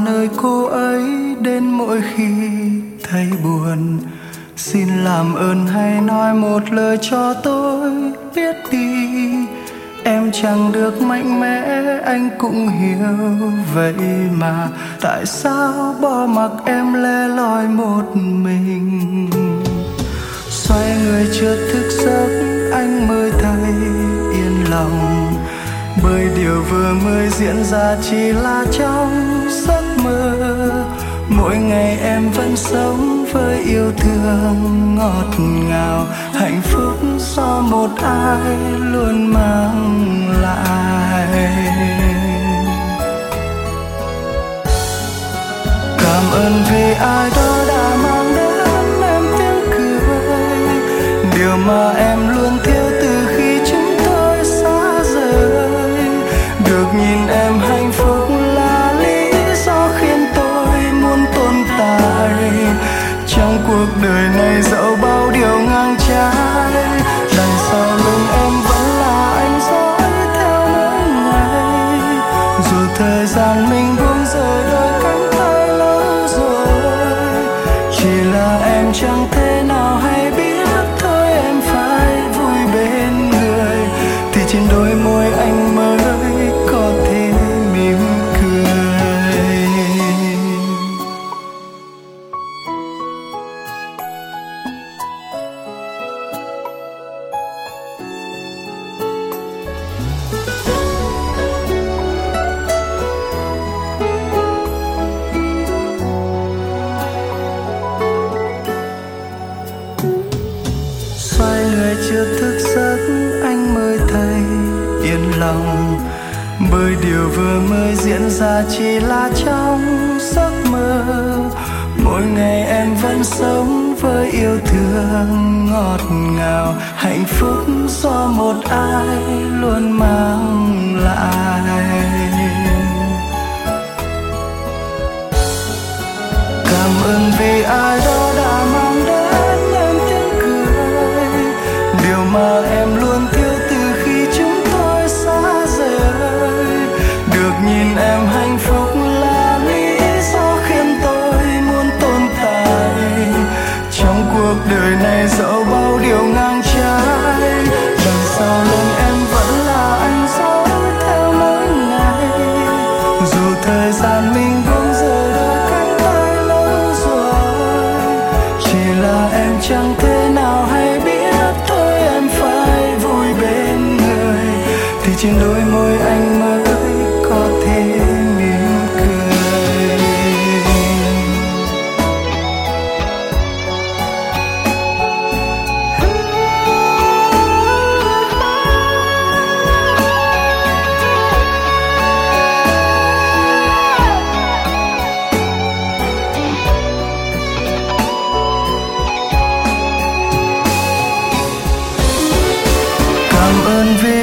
nơi cô ấy đến mỗi khi thấy buồn. Xin làm ơn hãy nói một lời cho tôi biết đi. Em chẳng được mạnh mẽ, anh cũng hiểu vậy mà. Tại sao bỏ mặc em lẻ loi một mình? Xoay người chợt thức giấc, anh mới thấy yên lòng. Bởi điều vừa mới diễn ra chỉ là trong giấc mơ. Mỗi ngày em vẫn sống với yêu thương ngọt ngào, hạnh phúc do một ai luôn mang lại. Cảm ơn vì ai đó đã mang đến em tiếng cười, điều mà em luôn thiếu từ khi chúng tôi xa rời. Được nhìn em hạnh phúc là lý do khiến tôi muốn tồn tại trong cuộc đời này, dẫu bao điều ngang trái. Đằng sau lưng em vẫn là anh dõi theo mỗi ngày, dù thời gian mình buông rời đôi cánh tay lỡ rồi. Chỉ là em chẳng thể nào hay biết thôi, em phải vui bên người thì trên đôi môi anh mới có thể mỉm cười. Xoay người chưa thức giấc, anh mới thấy yên lòng. Bởi điều vừa mới diễn ra chỉ là trong giấc mơ. Mỗi ngày em vẫn sống với yêu thương ngọt ngào, hạnh phúc do một ai luôn mang lại. Cảm ơn vì ai đó đã mang đến em tiếng cười, điều mà em luôn thiếu từ khi chúng tôi xa rời. Được nhìn em hạnh phúc là lý do khiến tôi muốn tồn tại trong cuộc đời này, dẫu bao điều ngang trái. Đằng sau lưng em vẫn là anh dõi theo mỗi ngày, dù thời gian mình buông rời đôi cánh tay lỡ rồi. Chỉ là em chẳng thể nào hay biết thôi, em phải vui bên người thì trên đôi môi anh mới có thể mỉm cười. Cảm ơn vì